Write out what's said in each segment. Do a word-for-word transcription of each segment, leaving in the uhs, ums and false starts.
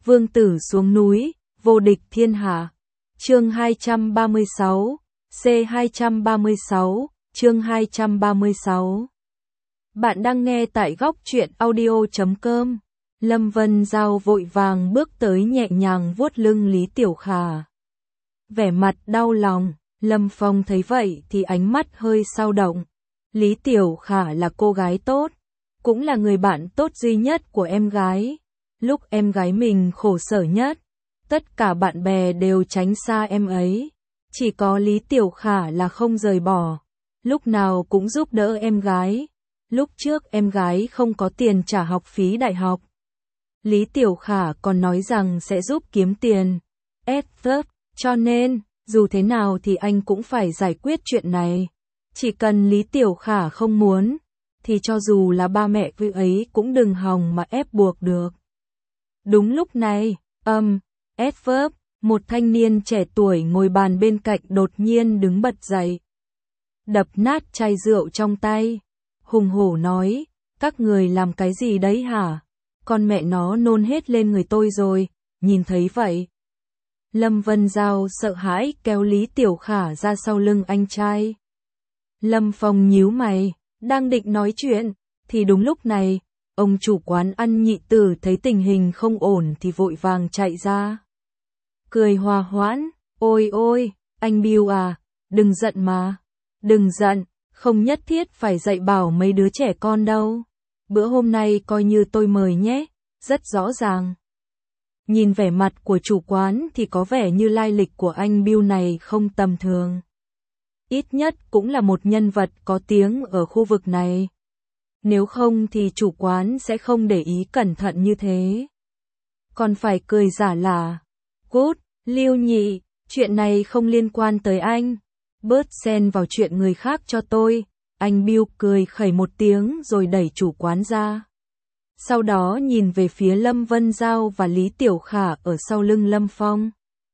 vương tử xuống núi, vô địch thiên hạ. Chương hai trăm ba mươi sáu, C hai trăm ba mươi sáu, chương hai trăm ba mươi sáu. Bạn đang nghe tại góc truyện audio chấm com. Lâm Vân Giao vội vàng bước tới nhẹ nhàng vuốt lưng Lý Tiểu Khả. Vẻ mặt đau lòng, Lâm Phong thấy vậy thì ánh mắt hơi dao động. Lý Tiểu Khả là cô gái tốt, cũng là người bạn tốt duy nhất của em gái. Lúc em gái mình khổ sở nhất, tất cả bạn bè đều tránh xa em ấy. Chỉ có Lý Tiểu Khả là không rời bỏ, lúc nào cũng giúp đỡ em gái. Lúc trước em gái không có tiền trả học phí đại học, Lý Tiểu Khả còn nói rằng sẽ giúp kiếm tiền. Effort, cho nên, dù thế nào thì anh cũng phải giải quyết chuyện này. Chỉ cần Lý Tiểu Khả không muốn, thì cho dù là ba mẹ vị ấy cũng đừng hòng mà ép buộc được. Đúng lúc này, âm, Effort, một thanh niên trẻ tuổi ngồi bàn bên cạnh đột nhiên đứng bật dậy. Đập nát chai rượu trong tay, hùng hổ nói, các người làm cái gì đấy hả? Con mẹ nó nôn hết lên người tôi rồi, nhìn thấy vậy. Lâm Vân Giao sợ hãi kéo Lý Tiểu Khả ra sau lưng anh trai. Lâm Phong nhíu mày, đang định nói chuyện, thì đúng lúc này, ông chủ quán ăn nhị tử thấy tình hình không ổn thì vội vàng chạy ra. Cười hòa hoãn, ôi ôi, anh Bill à, đừng giận mà, đừng giận, không nhất thiết phải dạy bảo mấy đứa trẻ con đâu. Bữa hôm nay coi như tôi mời nhé, rất rõ ràng. Nhìn vẻ mặt của chủ quán thì có vẻ như lai lịch của anh Bill này không tầm thường. Ít nhất cũng là một nhân vật có tiếng ở khu vực này. Nếu không thì chủ quán sẽ không để ý cẩn thận như thế. Còn phải cười giả là, cút, Lưu nhị, chuyện này không liên quan tới anh. Bớt xen vào chuyện người khác cho tôi. Anh Bill cười khẩy một tiếng rồi đẩy chủ quán ra. Sau đó nhìn về phía Lâm Vân Giao và Lý Tiểu Khả ở sau lưng Lâm Phong.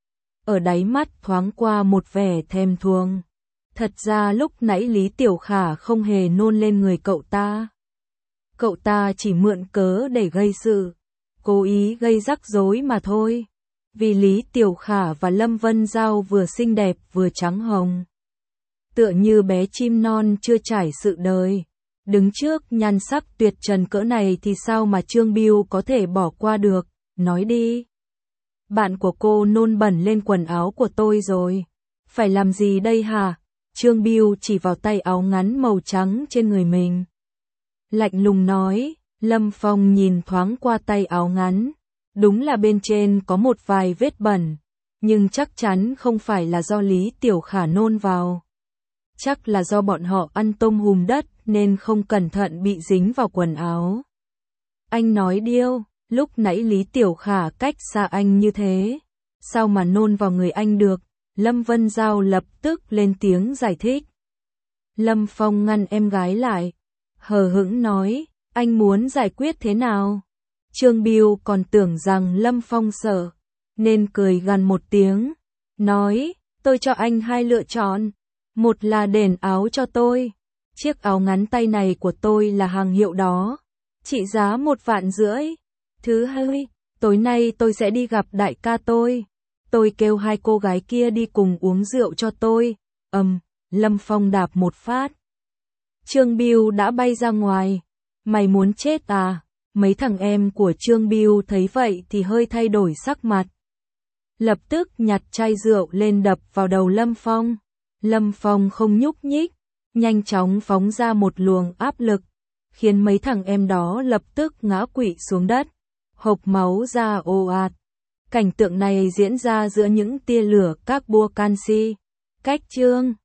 Ở đáy mắt thoáng qua một vẻ thèm thuồng. Thật ra lúc nãy Lý Tiểu Khả không hề nôn lên người cậu ta. Cậu ta chỉ mượn cớ để gây sự, cố ý gây rắc rối mà thôi. Vì Lý Tiểu Khả và Lâm Vân Giao vừa xinh đẹp vừa trắng hồng, tựa như bé chim non chưa trải sự đời. Đứng trước nhan sắc tuyệt trần cỡ này thì sao mà Trương Bill có thể bỏ qua được, nói đi. Bạn của cô nôn bẩn lên quần áo của tôi rồi. Phải làm gì đây hả? Trương Bill chỉ vào tay áo ngắn màu trắng trên người mình. Lạnh lùng nói, Lâm Phong nhìn thoáng qua tay áo ngắn. Đúng là bên trên có một vài vết bẩn, nhưng chắc chắn không phải là do Lý Tiểu Khả nôn vào. Chắc là do bọn họ ăn tôm hùm đất nên không cẩn thận bị dính vào quần áo. Anh nói điêu, lúc nãy Lý Tiểu Khả cách xa anh như thế, sao mà nôn vào người anh được? Lâm Vân Giao lập tức lên tiếng giải thích. Lâm Phong ngăn em gái lại, hờ hững nói, anh muốn giải quyết thế nào? Trương Bill còn tưởng rằng Lâm Phong sợ, nên cười gằn một tiếng, nói, tôi cho anh hai lựa chọn. Một là đền áo cho tôi. Chiếc áo ngắn tay này của tôi là hàng hiệu đó, trị giá một vạn rưỡi. Thứ hai, tối nay tôi sẽ đi gặp đại ca tôi. Tôi kêu hai cô gái kia đi cùng uống rượu cho tôi. Ầm, Lâm Phong đạp một phát. Trương Bill đã bay ra ngoài. Mày muốn chết à? Mấy thằng em của Trương Bill thấy vậy thì hơi thay đổi sắc mặt. Lập tức nhặt chai rượu lên đập vào đầu Lâm Phong. Lâm Phong không nhúc nhích, nhanh chóng phóng ra một luồng áp lực, khiến mấy thằng em đó lập tức ngã quỵ xuống đất, hộc máu ra ồ ạt. Cảnh tượng này diễn ra giữa những tia lửa carbon canxi. Cách chương